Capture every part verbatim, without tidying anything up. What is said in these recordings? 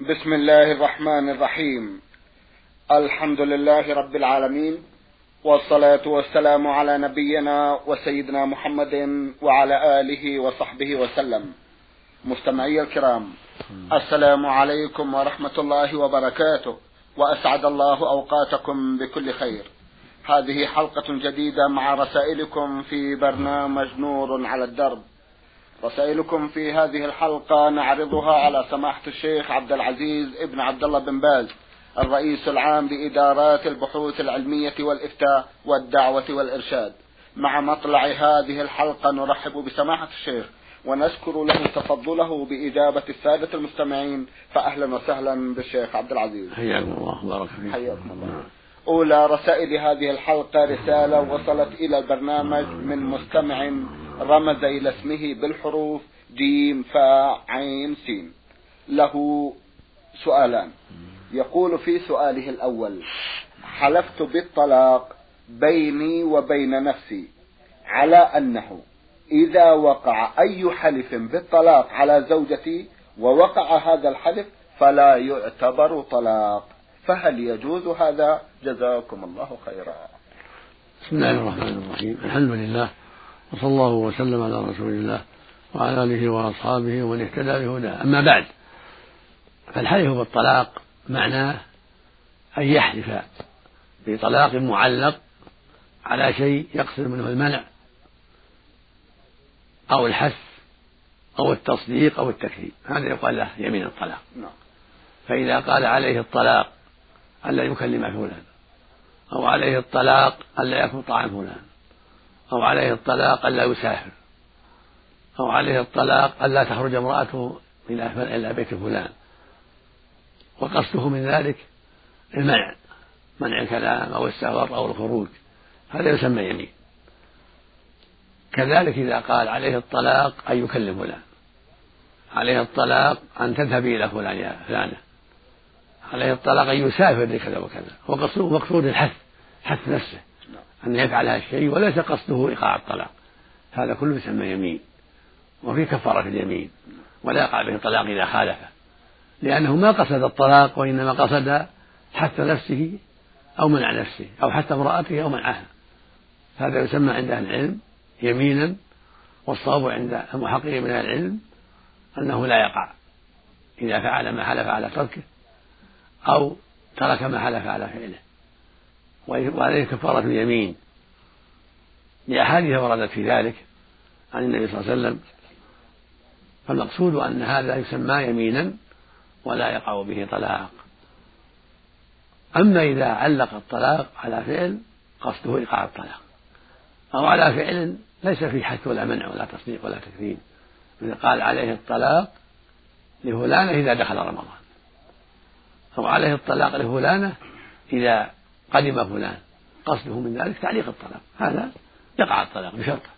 بسم الله الرحمن الرحيم. الحمد لله رب العالمين، والصلاة والسلام على نبينا وسيدنا محمد وعلى آله وصحبه وسلم. مستمعي الكرام، السلام عليكم ورحمة الله وبركاته، وأسعد الله أوقاتكم بكل خير. هذه حلقة جديدة مع رسائلكم في برنامج نور على الدرب. رسائلكم في هذه الحلقة نعرضها على سماحة الشيخ عبد العزيز ابن عبد الله بن باز، الرئيس العام لإدارات البحوث العلمية والإفتاء والدعوة والإرشاد. مع مطلع هذه الحلقة نرحب بسماحة الشيخ ونشكر له تفضله بإجابة السادة المستمعين، فأهلا وسهلا بالشيخ عبد العزيز. حياكم الله بارك فيك. حياكم الله. أولى رسائل هذه الحلقة رسالة وصلت إلى البرنامج من مستمع رمز إلى اسمه بالحروف جيم فاء عين سين. له سؤالان. يقول في سؤاله الأول: حلفت بالطلاق بيني وبين نفسي على أنه إذا وقع أي حلف بالطلاق على زوجتي ووقع هذا الحلف فلا يعتبر طلاق، فهل يجوز هذا؟ جزاكم الله خيرا. بسم الله الرحمن الرحيم. الحمد لله، وصلى الله وسلم على رسول الله وعلى آله وأصحابه ومن اهتدى بهداه. أما بعد، فالحلف بالطلاق معناه أن يحلف بطلاق معلق على شيء يقصد منه المنع أو الحث أو التصديق أو التكذيب، هذا يقال له يمين الطلاق. فإذا قال عليه الطلاق ألا يكلم فلان، أو عليه الطلاق ألا يأكل طعام فلان، أو عليه الطلاق ألا يسافر، أو عليه الطلاق ألا تخرج امرأته إلى بيت فلان، وقصده من ذلك المنع، منع الكلام أو السفر أو الخروج، هذا يسمى يمين. كذلك إذا قال عليه الطلاق أن يكلم فلان، عليه الطلاق أن تذهبي إلى فلان يا فلانة، عليه الطلاق أن يسافر لكذا وكذا، وقصده مقصود الحث، حث نفسه أن يفعل هذا الشيء وليس قصده إيقاع الطلاق، هذا كله يسمى يمين، وفي كفارة اليمين، ولا يقع به الطلاق إذا خالفه، لأنه ما قصد الطلاق وإنما قصد حث نفسه أو منع نفسه أو حث امرأته أو منعها، هذا يسمى عند أهل العلم يمينا. والصواب عند المحققين من أهل العلم أنه لا يقع إذا فعل ما حلف على تركه أو ترك ما حلف على فعله، وعليه كفارة اليمين لأحاديث وردت في ذلك عن النبي صلى الله عليه وسلم، فالمقصود أن هذا يسمى يمينا ولا يقع به طلاق. أما إذا علق الطلاق على فعل قصده إيقاع الطلاق، أو على فعل ليس فيه حث ولا منع ولا تصديق ولا تكذيب، إذا قال عليه الطلاق لفلانة إذا دخل رمضان، أو عليه الطلاق لفلانة إذا قدم فلان، قصده من ذلك تعليق الطلاق، هذا يقع الطلاق بشرطه.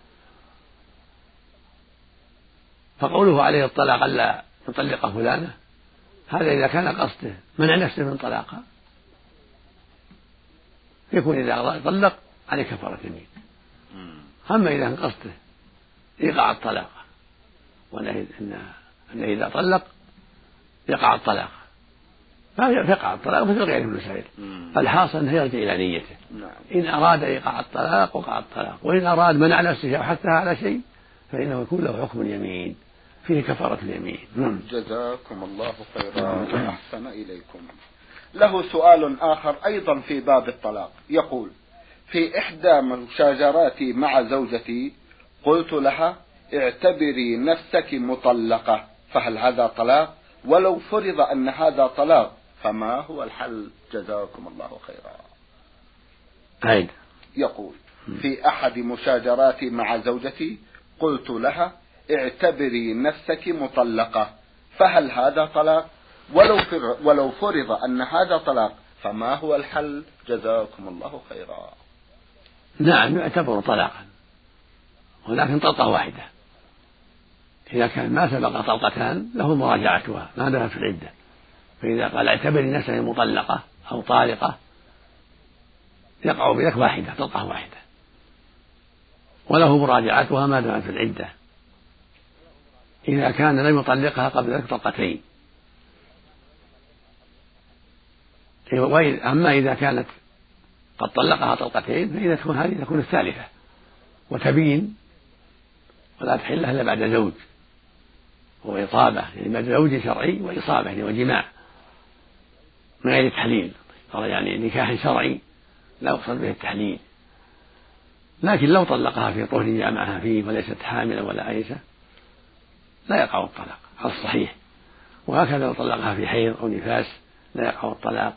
فقوله عليه الطلاق ألا يطلق فلانة، هذا إذا كان قصده منع نفسه من طلاقها يكون إذا طلق عليه كفارة يمين. أما إذا كان قصده يقع الطلاق وأنه إذا طلق يقع الطلاق، فيقع الطلاق مثل غيره من المسائل. الحاصل أنه يرجع إلى نيته، إن أراد إيقاع الطلاق وقع الطلاق، وإن أراد منع نفسه أو حثها على شيء فإنه يكون له حكم اليمين، فيه كفارة اليمين. جزاكم الله خيرا وأحسن إليكم. له سؤال آخر أيضا في باب الطلاق، يقول: في إحدى مشاجراتي مع زوجتي قلت لها اعتبري نفسك مطلقة، فهل هذا طلاق؟ ولو فرض أن هذا طلاق فما هو الحل؟ جزاكم الله خيرا. عيد. يقول: في أحد مشاجراتي مع زوجتي قلت لها اعتبري نفسك مطلقة، فهل هذا طلاق؟ ولو ولو فرض أن هذا طلاق فما هو الحل؟ جزاكم الله خيرا. نعم، يعتبر طلاقا، ولكن طلقة واحدة. إذا كان ما سبق طلقتان له مراجعتها ما دامت في العدة، فإذا قال اعتبري نفسك مطلقة أو طالقة يقع بذلك واحدة، طلقة واحدة، وله مراجعتها ما دامت في العدة. إذا كان لم يطلقها قبل ذلك طلقتين أما إذا كانت قد طلقها طلقتين فإذا تكون هذه تكون الثالثة وتبين ولا تحل إلا بعد زوج وإصابة، يعني بعد زوج شرعي وإصابة يعني وجماع من غير التحليل، يعني نكاح شرعي لا يقصد به التحليل. لكن لو طلقها في طهر جامعها فيه وليست حاملا ولا عائشة لا يقع الطلاق على الصحيح، وهكذا لو طلقها في حيض أو نفاس لا يقع الطلاق،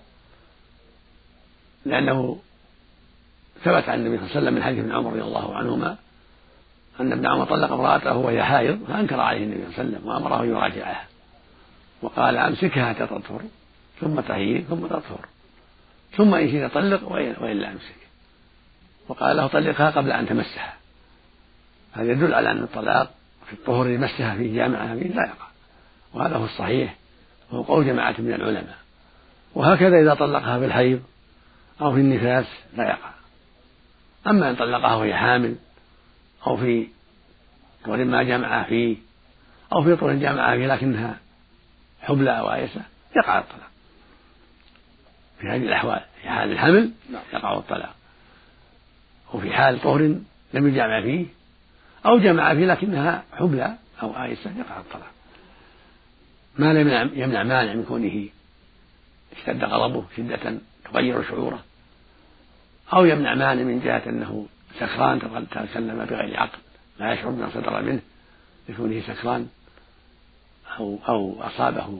لأنه ثبت عن النبي صلى الله عليه وسلم من حديث ابن عمر رضي الله عنهما أن ابن عمر طلق امرأته وهي حائض فأنكر عليه النبي صلى الله عليه وسلم وأمره أن يراجعها وقال أمسكها حتى تطهر ثم تحيض ثم تطهر ثم إن شئت طلق وإلا أمسك، وقال له طلقها قبل أن تمسها. هذا يدل على أن الطلاق في الطهر يمسها في جامعها فيه لا يقع، وهذا هو الصحيح وهو قول جماعة من العلماء. وهكذا إذا طلقها في الحيض أو في النفاس لا يقع. أما إن طلقها وهي حامل أو في طهر ما جامعها فيه أو في طهر جامعها فيه لكنها حبلى أو عائسة يقع الطلاق في هذه الأحوال. في حال الحمل يقع الطلاق، وفي حال طهر لم يجامع فيه أو جمع فيه لكنها حبلى أو عائسة يقع الطلاق، ما لم يمنع مانع من كونه اشتد غضبه شدة تغير شعوره، أو يمنع مانع من جهة أنه سكران تكلم بغير عقل لا يشعر بما صدر منه لكونه سكران أو, أو أصابه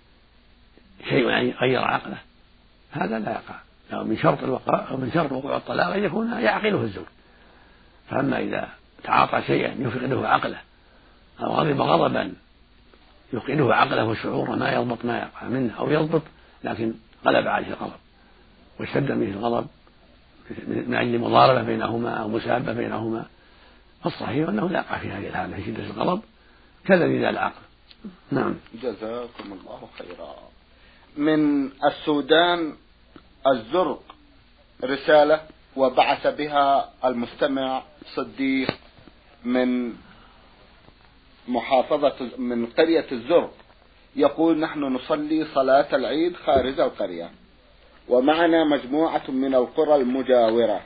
شيء غير عقله، هذا لا يقع. أو من شرط الوقوع أو من شرط وقوع الطلاق أن يكون يعقله الزوج. فأما إذا تعاطى شيئا يفقده عقله أو غضب غضبا يفقده عقله وشعوره ما يضبط ما يقع منه، أو يضبط لكن غلب عليه الغضب واشتد منه الغضب من أجل مضاربة بينهما أو مسابة بينهما، فالصحيح أنه لا يقع في هذه الحالة في شدة الغضب كالذي لا العقل. نعم. جزاكم الله خيرا. من السودان الزرق رسالة وبعث بها المستمع صديق من محافظة من قرية الزرق، يقول: نحن نصلي صلاة العيد خارج القرية ومعنا مجموعة من القرى المجاورة،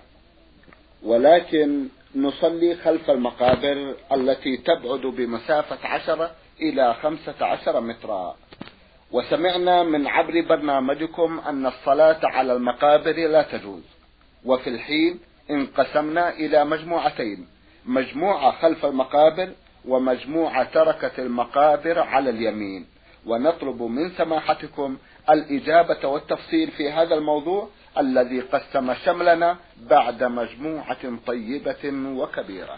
ولكن نصلي خلف المقابر التي تبعد بمسافة عشرة إلى خمسة عشر مترا، وسمعنا من عبر برنامجكم أن الصلاة على المقابر لا تجوز، وفي الحين انقسمنا إلى مجموعتين، مجموعة خلف المقابر ومجموعة تركت المقابر على اليمين، ونطلب من سماحتكم الإجابة والتفصيل في هذا الموضوع الذي قسم شملنا بعد مجموعة طيبة وكبيرة.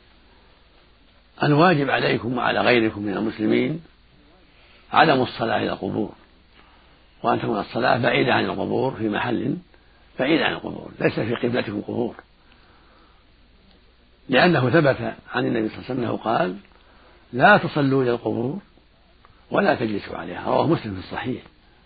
الواجب عليكم وعلى غيركم من المسلمين عدم الصلاة إلى القبور، وأن تكون الصلاة بعيدة عن القبور في محل بعيد عن القبور ليس في قبلتكم قبور، لأنه ثبت عن النبي صلى الله عليه وسلم قال: لا تصلوا إلى القبور ولا تجلسوا عليها، رواه مسلم في الصحيح.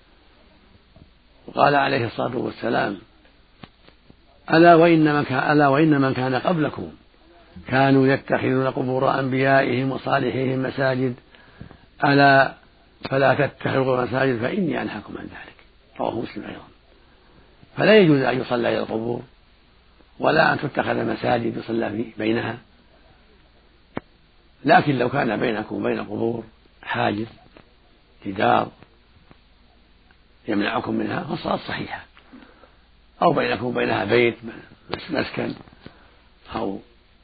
وقال عليه الصلاة والسلام: ألا وإن من كان, ألا وإن من كان قبلكم كانوا يتخذون قبور أنبيائهم وصالحيهم مساجد، ألا فلا تتخذوا مساجد فإني أنهاكم عن ذلك، رواه مسلم أيضا. فلا يجوز أن يصلى إلى القبور ولا أن تتخذ مساجد يصلى بينها، لكن لو كان بينكم وبين القبور حاجز جدار يمنعكم منها فالصلاة صحيحة، أو بينكم وبينها بيت مسكن أو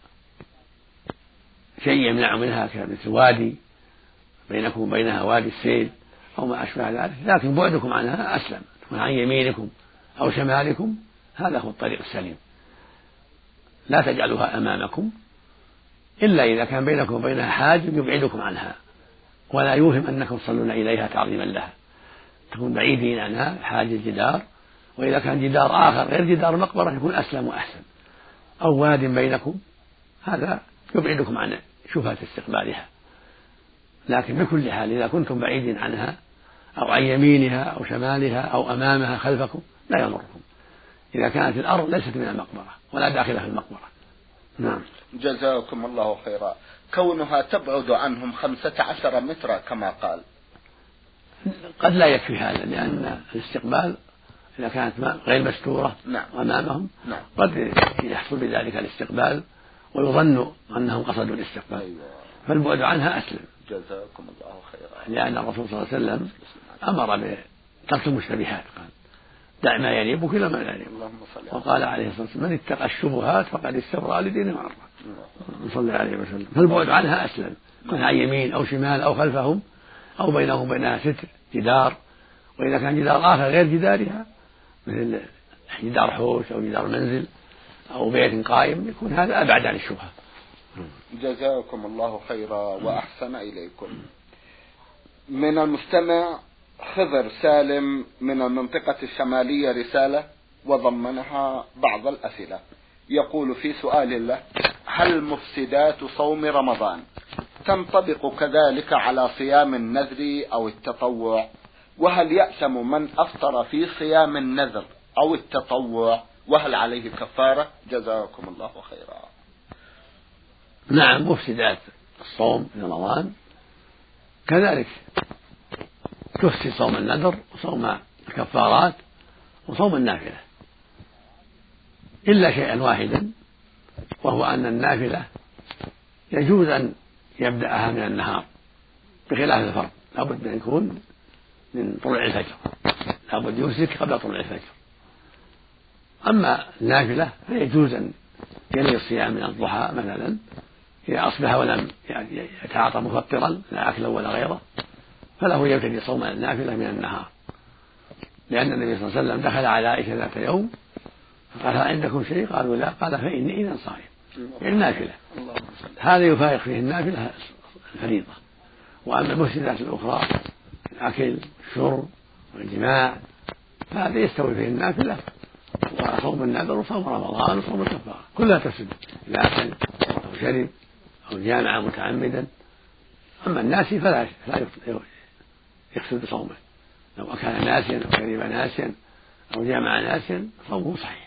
شيء يمنع منها كمثل وادي بينكم وبينها وادي السيل أو ما أشبه ذلك، لكن بعدكم عنها أسلم، تكون عن يمينكم أو شمالكم، هذا هو الطريق السليم. لا تجعلوها أمامكم إلا إذا كان بينكم وبينها حاجز يبعدكم عنها ولا يوهم أنكم تصلون إليها تعظيما لها، تكون بعيدين عنها حاجز جدار، وإذا كان جدار آخر غير جدار مقبرة يكون أسلم وأحسن، أو واد بينكم، هذا يبعدكم عن شبهة استقبالها. لكن بكل حال إذا كنتم بعيدين عنها أو عن يمينها أو شمالها أو أمامها خلفكم لا يضركم، إذا كانت الأرض ليست من المقبرة ولا داخلة في المقبرة. نعم. جزاكم الله خيرا. كونها تبعد عنهم خمسة عشر مترا كما قال، قد لا يكفي هذا، لأن الاستقبال إذا كانت غير مستورة نعم. أمامهم نعم. قد يحصل بذلك الاستقبال ويظن أنهم قصدوا الاستقبال. أيوة. فالبعد عنها أسلم. جزاكم الله خيرا. لأن الرسول صلى الله عليه وسلم أمر بترك المشتبهات، قال دع ما يليبك إلى ما لا يليبك، وقال عليه الصلاة والسلام من اتقى الشبهات فقد استبرأ لدينه وعرضه صلى الله عليه وسلم. فالبعد عنها أسلم، كن عن يمين أو شمال أو خلفهم أو بينهم وبينها ستر جدار، وإذا كان جدار آخر غير جدارها مثل جدار حوش أو جدار منزل أو بيت قائم يكون هذا أبعد عن الشبهة. جزاكم الله خيرا وأحسن إليكم. من المستمع خضر سالم من المنطقة الشمالية رسالة وضمنها بعض الأسئلة. يقول في سؤال له: هل مفسدات صوم رمضان تنطبق كذلك على صيام النذر أو التطوع؟ وهل يأثم من أفطر في صيام النذر أو التطوع؟ وهل عليه كفارة؟ جزاكم الله خيرا. نعم، مفسدات الصوم في رمضان كذلك تفسد صوم النذر وصوم الكفارات وصوم النافلة، إلا شيئا واحدا، وهو أن النافلة يجوز أن يبدأها من النهار بخلاف الفرض، لابد أن يكون من طلوع الفجر، لابد يمسك قبل طلوع الفجر. أما النافلة فيجوز أن يلي الصيام من الضحى مثلا إذا أصبح ولم يتعاطى مفطرا لا أكلا ولا غيره، فله يبتدي صوم النافلة من النهار، لأن النبي صلى الله عليه وسلم دخل على عائشة ذات يوم فقال: هل عندكم شيء؟ قالوا: لا. قال: فإني إذا صائم، يعني النافلة. هذا يفارق فيه النافلة الفريضة. وأما المفسدات الأخرى الأكل والشرب والجماع فهذا يستوي فيه النافلة وصوم النذر وصوم رمضان وصوم الكفارة، كلها تفسد إذا أكل أو شرب أو جامع متعمدا. أما الناسي فلا يفسد صومه، لو أكل ناسيا أو شرب ناسيا أو جامع ناسيا صومه صحيح،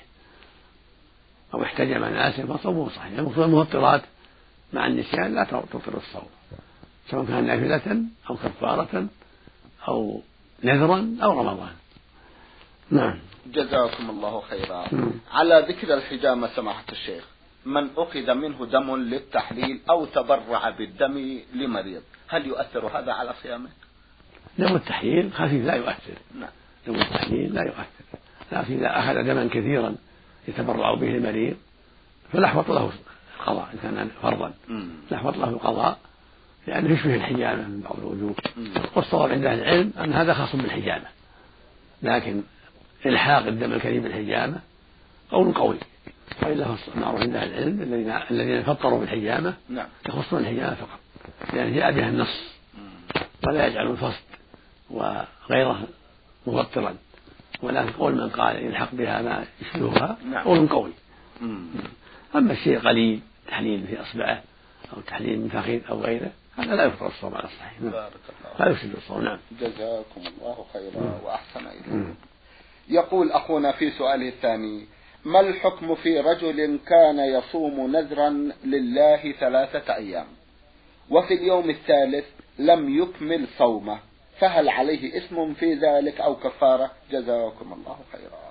أو احتجم ناسيا فصومه صحيح. المقصود المفطرات مع النسيان لا تبطل الصوم، سواء كان نافلة أو كفارة أو نذرا أو رمضان. نعم. جزاكم الله خيرا. على ذكر الحجامة سماحة الشيخ، من أخذ منه دم للتحليل أو تبرع بالدم لمريض، هل يؤثر هذا على صيامه؟ دم التحليل خفيف لا يؤثر. نعم. دم التحليل لا يؤثر، لكن إذا أخذ دما كثيرا يتبرع به المريض فلا يحوط له القضاء إن كان فرضا، لا يحوط له القضاء لأنه يشبه الحجامة من بعض الوجوه. والصواب عند أهل العلم أن هذا خاص بالحجامة، لكن إلحاق الدم الكريم بالحجامة قول قوي، وإلا معروف عند أهل العلم الذين الذين فطروا بالحجامة يخصون الحجامة فقط، لأن جاء بها النص، ولا يجعل الفصد وغيره مفطرا، ولكن قول من قال يلحق بها ما يشبهها قول قوي. أما الشيء قليل تحليل في أصبعه أو تحليل من فخذ أو غيره هذا لا يفطر الصوم على الصحيح، لا يفسد الصوم. نعم. جزاكم الله خيرا وأحسن إليكم. يقول أخونا في سؤاله الثاني: ما الحكم في رجل كان يصوم نذرا لله ثلاثة أيام وفي اليوم الثالث لم يكمل صومه، فهل عليه اسم في ذلك أو كفارة؟ جزاكم الله خيرا.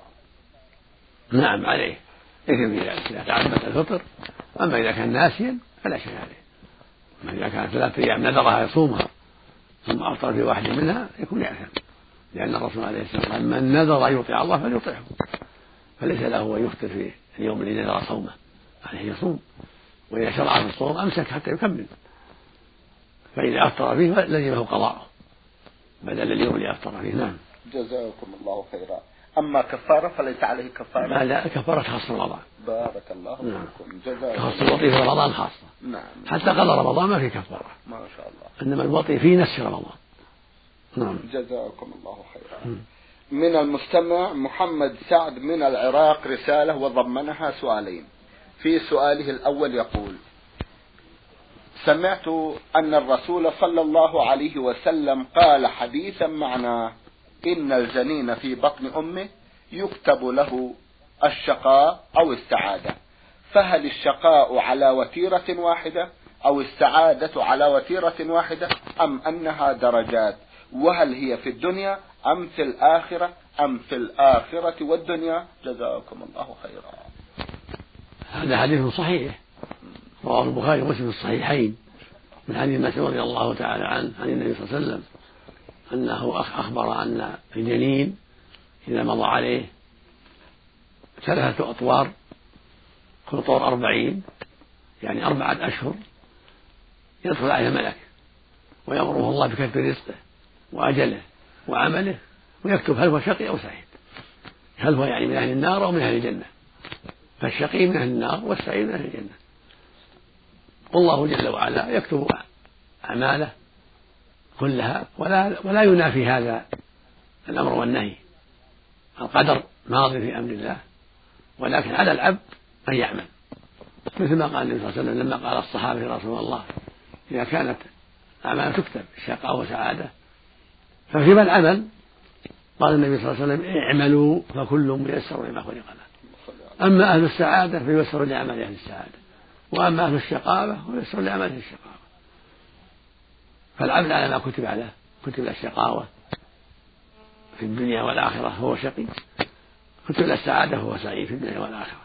نعم عليه إثم في ذلك إذا تعمد الفطر، أما إذا كان ناسيا فلا شيء عليه. أما إذا كانت ثلاثة أيام نذرها يصومها ثم أفطر في واحد منها يكون يأثم، لأن الرسول عليه الصلاة والسلام من نذر أن يطيع الله فليطيعه، فليس له أن يفطر في اليوم الذي نذر صومه، عليه يصوم، وإذا شرع في الصوم أمسك حتى يكمل، فإذا أفطر فيه لزمه قضاءه بدل اليوم اللي أفطر فيه. نعم. جزاكم الله خيرا. أما كفارة فليس عليه كفارة؟ لا، كفارة خاصة رمضان. بارك الله فيكم. نعم. جزاكم خاصة الوطي في رمضان خاصة. نعم. حتى قضى رمضان ما في كفارة. ما شاء الله. إنما الوطي في نسخ رمضان. نعم. جزاكم الله خيرا. م. من المستمع محمد سعد من العراق رسالة وضمنها سؤالين. في سؤاله الأول يقول: سمعت أن الرسول صلى الله عليه وسلم قال حديثا معناه: إن الجنين في بطن أمه يكتب له الشقاء أو السعادة، فهل الشقاء على وتيرة واحدة أو السعادة على وتيرة واحدة أم أنها درجات؟ وهل هي في الدنيا أم في الآخرة أم في الآخرة والدنيا؟ جزاكم الله خيرا. هذا حديث صحيح رواه البخاري ومسلم في الصحيحين من حديث مسعود رضي الله تعالى عنه عن النبي صلى الله عليه وسلم أنه أخبر أن الجنين إذا مضى عليه ثلاثة أطوار، كل طور أربعين يعني أربعة أشهر، يدخل عليه ملك ويأمره الله بكتب رزقه وأجله وعمله ويكتب هل هو شقي أو سعيد، هل هو يعني من أهل النار أو من أهل الجنة، فالشقي من أهل النار والسعيد من أهل الجنة. والله جل وعلا يكتب أعماله كلها ولا, ولا ينافي هذا الأمر والنهي، القدر ماضي في أمر الله، ولكن على العبد أن يعمل، مثل ما قال النبي صلى الله عليه وسلم لما قال الصحابة يا رسول الله إذا كانت أعمال تكتب شقاء وسعادة ففيما العمل؟ قال النبي صلى الله عليه وسلم اعملوا فكل ميسر لما خلق له، أما أهل السعادة فييسر لعمل أهل السعادة، وأما أهل الشقاوة فييسر لعمل أهل الشقاوة. فالعمل على ما كتب عليه، كتب له الشقاوة في الدنيا والآخرة هو شقي، كتب له السعادة هو سعيد في الدنيا والآخرة.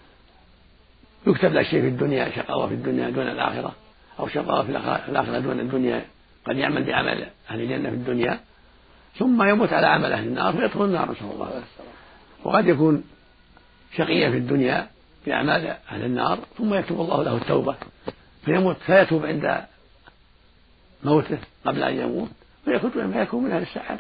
يكتب له شيء في الدنيا شقاوة في الدنيا دون الآخرة، أو شقاوة في الآخرة دون الدنيا، قد يعمل بعمل أهل الجنة في الدنيا ثم يموت على عمل أهل النار فيدخل النار نسأل الله العافية. وقد يكون شقيا في الدنيا بأعمال أهل النار ثم يكتب الله له التوبة فيموت فيتوب عند موته قبل أن يموت فيكون من أهل السعادة.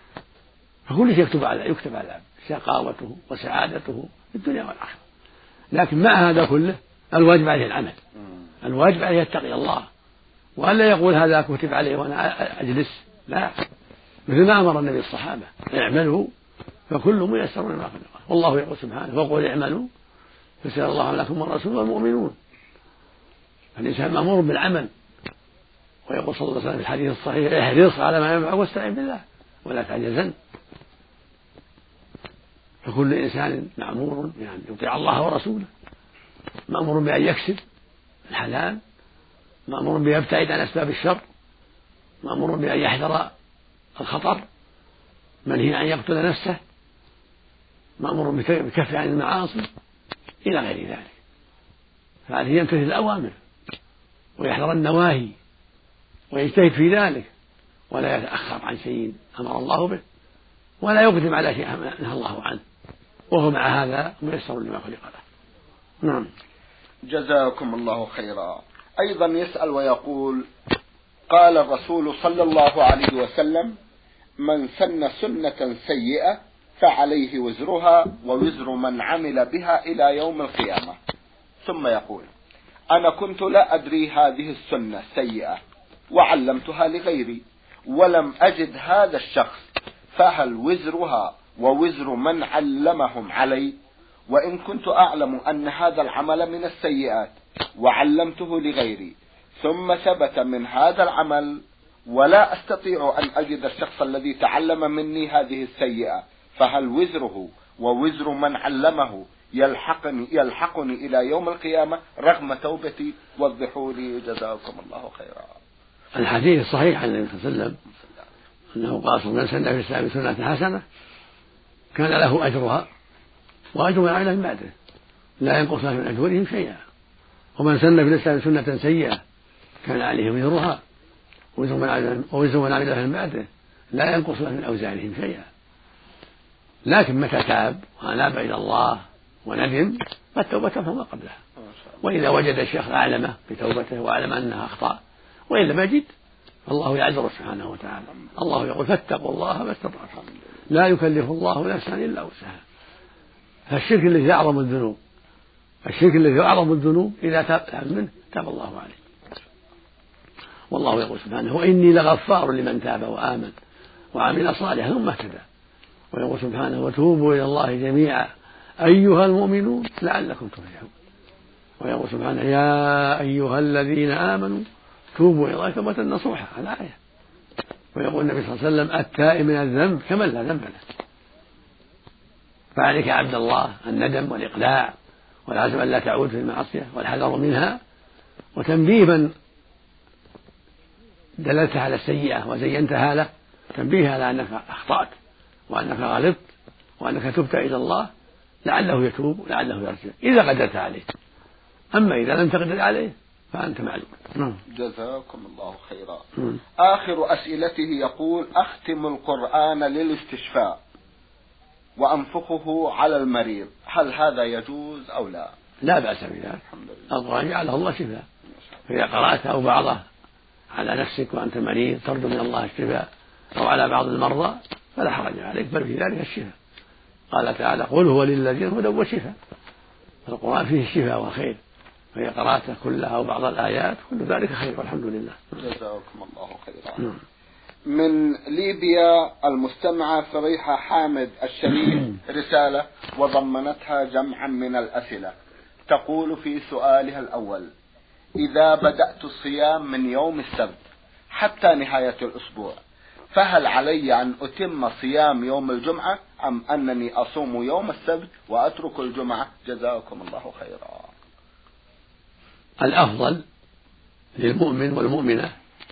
فكل شيء يكتب على يكتب على شقاوته وسعادته في الدنيا والآخرة. لكن مع هذا كله الواجب عليه العمل، الواجب عليه يتقي الله وألا يقول هذا كتب عليه وأنا أجلس، لا، مثل ما أمر النبي الصحابة اعملوا فكل ميسر لما خلق له، والله يقول سبحانه وقل اعملوا فسيرى الله عملكم والرسول والمؤمنون. فالإنسان مأمور بالعمل، ويقول صلى الله عليه وسلم في الحديث الصحيح احرص على ما ينفعك واستعن بالله ولا تعجزن. فكل إنسان مأمور يعني يطيع الله ورسوله، مأمور بأن يكسب الحلال، مأمور بأن يبتعد عن أسباب الشر، مأمور بأن يحذر الخطر، منهي أن يقتل نفسه، مأمور بالكف عن المعاصي إلى غير ذلك. فعليه يمتثل الأوامر ويحذر النواهي ويجتهد في ذلك، ولا يتأخر عن شيء أمر الله به، ولا يقدم على شيء نهى الله عنه، وهو مع هذا ميسر لما خلق له. نعم. جزاكم الله خيرا. أيضا يسأل ويقول قال الرسول صلى الله عليه وسلم من سن سنة سيئة فعليه وزرها ووزر من عمل بها إلى يوم القيامة. ثم يقول أنا كنت لا أدري هذه السنة سيئة وعلمتها لغيري ولم أجد هذا الشخص، فهل وزرها ووزر من علمهم علي؟ وإن كنت أعلم أن هذا العمل من السيئات وعلمته لغيري ثم ثبت من هذا العمل ولا أستطيع أن أجد الشخص الذي تعلم مني هذه السيئة، فهل وزره ووزر من علمه يلحقني, يلحقني إلى يوم القيامة رغم توبتي؟ وضحوا لي جزاكم الله خيرا. الحديث الصحيح عن النبي صلى الله عليه وسلم أنه قال من سن في الإسلام سنة حسنة كان له أجرها وأجر من عمل بعده لا ينقص من أجورهم شيئا، ومن سن في الإسلام سنة سيئة كان عليه وزرها ووزر من عمل بعده لا ينقص من أوزارهم شيئا. لكن متى تاب وأناب إلى الله وندم فالتوبة فما قبلها، وإذا وجد الشيخ أعلمه بتوبته وأعلم أنها أخطأ وإن لم يجد فالله يعذر سبحانه وتعالى. الله يقول فاتقوا الله ما استطعتم لا يكلف الله نفسا إلا وسعها. فالشرك الذي أعظم الذنوب الشرك الذي أعظم الذنوب إذا تاب منه تاب الله عليه. والله يقول سبحانه وإني لغفار لمن تاب وآمن وعمل صالحا ثم اهتدى. ويقول سبحانه وتوبوا إلى الله جميعا أيها المؤمنون لعلكم تفلحون. ويقول سبحانه يا أيها الذين آمنوا توبوا إلى الله توبة نصوحا الآية. ويقول النبي صلى الله عليه وسلم التائب من الذنب كمن لا ذنب له. فعليك عبد الله الندم والإقلاع والعزم أن لا تعود في المعصية والحذر منها، وتنبيه من دللت على السيئة وزينتها له تنبيه على أنك أخطأت وأنك غلطت وأنك تبت إلى الله لعله يتوب ولعله يرجع إذا قدرت عليه. أما إذا لم تقدر عليه فأنت معلوم. جزاكم الله خيرا. م. آخر أسئلته يقول: أختم القرآن للاستشفاء وأنفخه على المريض، هل هذا يجوز أو لا؟ لا بأس بذلك، القرآن جعله الله شفاء، فإذا قرأت أو بعضه على نفسك وأنت مريض ترجو من الله الشفاء أو على بعض المرضى فلا حرج عليك، بل في ذلك الشفاء. قال تعالى: قل هو للذين هدى وشفاء. القرآن فيه الشفاء والخير، فإذا قرأته كلها أو بعض الآيات كل ذلك خير والحمد لله. جزاكم الله خيرا. من ليبيا المستمعة فريحة حامد الشريف رسالة وضمنتها جمعا من الأسئلة، تقول في سؤالها الأول: إذا بدأت الصيام من يوم السبت حتى نهاية الأسبوع فهل علي أن أتم صيام يوم الجمعة أم أنني أصوم يوم السبت وأترك الجمعة؟ جزاكم الله خيرا. الأفضل للمؤمن والمؤمنة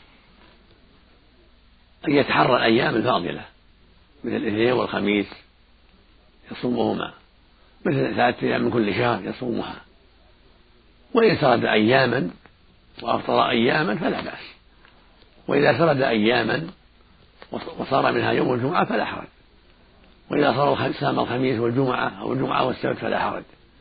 أن يتحرى الأيام الفاضلة مثل الاثنين والخميس يصومهما، مثل ثلاثة أيام من كل شهر يصومها، وإن سرد أياما وأفطر أياما فلا بأس، وإذا سرد أياما وصار منها يوم الجمعة فلا حرج، وإذا صار صام الخميس والجمعة أو الجمعة والسبت فلا حرج.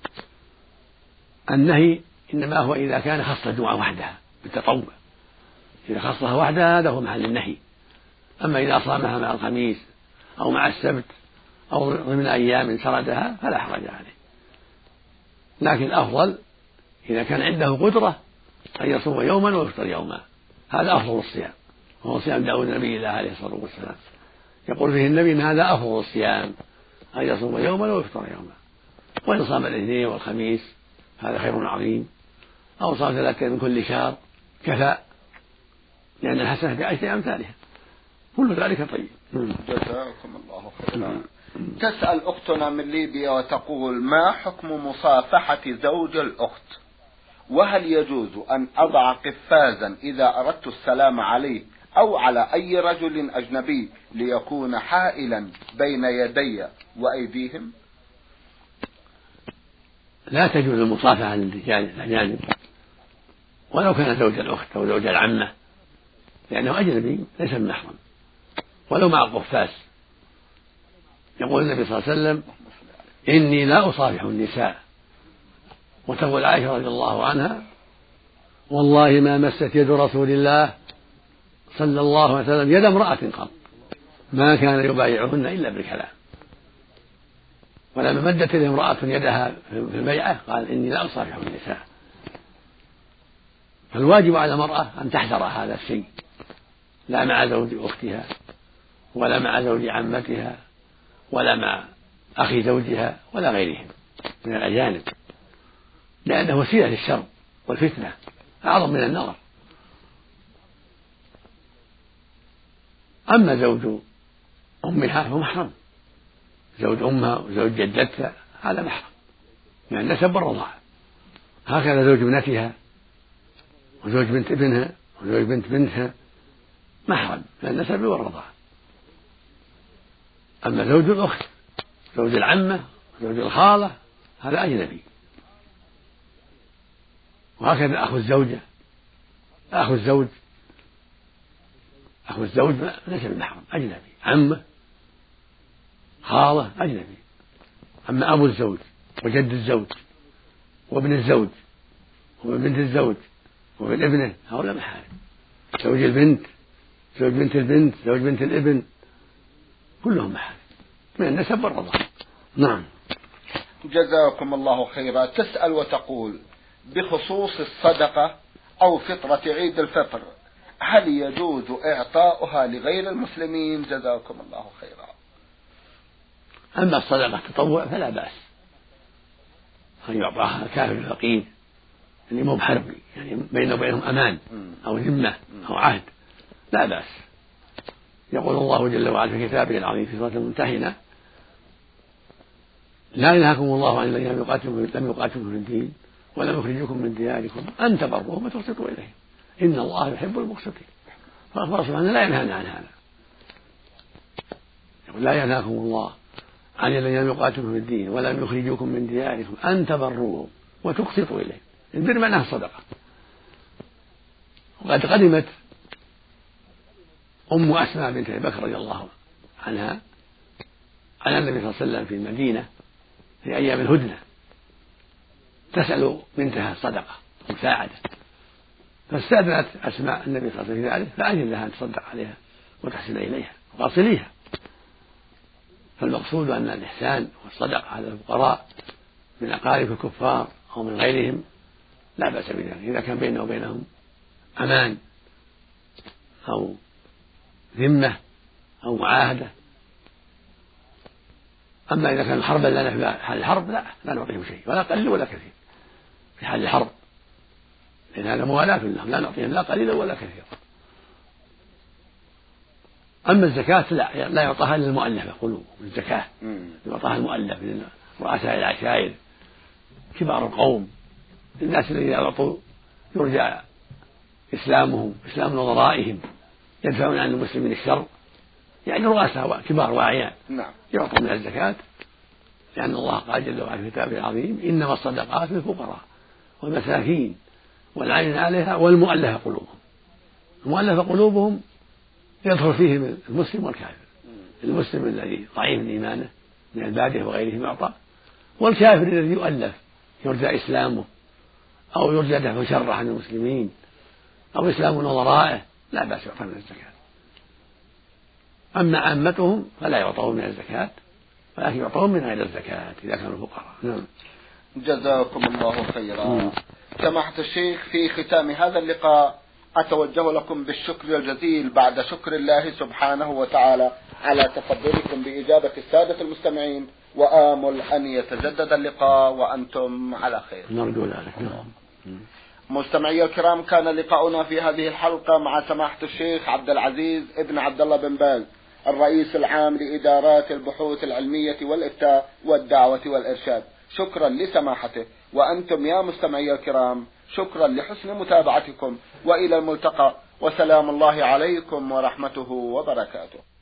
النهي إنما هو إذا كان خص الجمعة وحدها بالتطوع، إذا خصها وحدها هذا هو محل النهي. أما إذا صامها مع الخميس أو مع السبت أو ضمن أيام سردها فلا حرج عليه، لكن الأفضل إذا كان عنده قدرة أن يصوم يوما ويفطر يوما، هذا أفضل الصيام، وهو صيام داود النبي الله عليه الصلاة والسلام، يقول فيه النبي إن هذا أفضل الصيام أن يصوم يوما ويفطر يوما. وإن صام الاثنين والخميس هذا خير عظيم، أو صام ثلاثة من كل شهر كفى، لأن الحسنة بعشر أمثالها، كل ذلك طيب. جزاكم الله خيرا. تسأل أختنا من ليبيا وتقول: ما حكم مصافحة زوج الأخت؟ وهل يجوز أن أضع قفازا إذا أردت السلام عليه أو على أي رجل أجنبي ليكون حائلا بين يدي وأيديهم؟ لا تجوز المصافحة للرجال الأجانب ولو كان زوج الأخت أو زوج العمة، لأنه أجنبي ليس بمحرم، ولو مع القفاز. يقول النبي صلى الله عليه وسلم: إني لا أصافح النساء. وتقول عائشة رضي الله عنها: والله ما مست يد رسول الله صلى الله عليه وسلم يد امرأة قط، ما كان يبايعهن إلا بالكلام. ولما مدت إليه امرأة يدها في البيعة قال: إني لا أصافح النساء. فالواجب على المرأة أن تحذر هذا الشيء، لا مع زوج أختها ولا مع زوج عمتها ولا مع أخي زوجها ولا غيرهم من الأجانب، لأنه وسيلة للشر والفتنة أعظم من النظر. أما زوج أمها فهو محرم، زوج أمها وزوج جدتها هذا محرم من النسب والرضاعة، هكذا زوج ابنتها وزوج بنت ابنها وزوج بنت بنتها محرم من النسب والرضاعة. أما زوج الأخت زوج العمة زوج الخالة هذا أجنبي، وهكذا أخو الزوجة أخو الزوج أخو الزوج ليس بمحرم، أجنبي، عمة خالة أجنبي. أما أبو الزوج وجد الزوج وابن الزوج وابن بنت الزوج وابن ابنه هؤلاء محارم، زوج البنت زوج بنت البنت زوج بنت الابن كلهم محارم من النسب والرضاعة. نعم. جزاكم الله خيرا. تسأل وتقول: بخصوص الصدقة أو فطرة عيد الفطر هل يجوز إعطاؤها لغير المسلمين؟ جزاكم الله خيرا. أما الصدقة تطوع فلا بأس أن يعطاها الكافر الفقير اللي مو بحربي، يعني بينه وبينهم أمان أو ذمة أو عهد، لا بأس. يقول الله جل وعلا في كتابه العظيم في سورة الممتحنة: لا ينهاكم الله عن الذين لم يقاتلوكم في الدين ولم يخرجوكم من دياركم أن تبروهم وتقسطوا إليهم إن الله يحب المقسطين. فالله سبحانه لا ينهانا عن هذا، لا ينهاكم الله عن الذين لم يقاتلوكم في الدين ولم يخرجوكم من دياركم أن تبروهم وتقسطوا إليه. البر معناه الصدقة. وقد قدمت أم أسماء بنت أبي بكر رضي الله عنها على النبي صلى الله عليه وسلم في المدينة في أيام الهدنة تسأل بنتها الصدقة مساعدة، فاستأذنت أسماء النبي صلى الله عليه وسلم في ذلك فأذن لها أن تصدق عليها وتحسن إليها وتصليها. فالمقصود أن الإحسان والصدقة على الفقراء من أقارب الكفار أو من غيرهم لا بأس بذلك إذا كان بينه وبينهم أمان أو ذمة أو معاهدة. أما إذا كان حربا لنا في حال الحرب لا لا نعطيهم شيء ولا قليل ولا كثير في حال الحرب، لأن هذا موالاة لهم لا نعطيهم لا قليلا ولا كثيرا. أما الزكاة لا لا يعطاها إلا المؤلفة قلوبهم، الزكاة يعطاها المؤلف من رؤساء العشائر كبار القوم، الناس الذين أعطوا يرجى إسلامهم إسلام نظرائهم يدفعون عن المسلمين الشر، يعني رؤساء كبار واعيان يعطون من الزكاة، لأن الله قال جل وعلا في كتابه العظيم إنما الصدقات للفقراء والمساكين والعين عليها والمؤلفة قلوبهم. المؤلفة قلوبهم يدخل فيه المسلم والكافر، المسلم الذي ضعيف إيمانه من البادية وغيرهم يعطى، والكافر الذي يؤلف يرجى إسلامه أو يرجى دفع شره عن المسلمين أو إسلام نظرائه لا بأس يعطى من الزكاة. أما عامتهم فلا يعطون من الزكاة ولكن يعطون من غير الزكاة إذا كانوا فقراء. نعم. جزاكم الله خيرا. سماحة الشيخ، في ختام هذا اللقاء أتوجه لكم بالشكر الجزيل بعد شكر الله سبحانه وتعالى على تفضلكم بإجابة السادة المستمعين، وآمل أن يتجدد اللقاء وأنتم على خير. نرجو ذلك. مستمعي الكرام، كان لقاؤنا في هذه الحلقة مع سماحة الشيخ عبد العزيز ابن عبد الله بن باز الرئيس العام لإدارات البحوث العلمية والإفتاء والدعوة والإرشاد. شكرا لسماحته، وأنتم يا مستمعي الكرام شكرا لحسن متابعتكم، وإلى الملتقى، وسلام الله عليكم ورحمته وبركاته.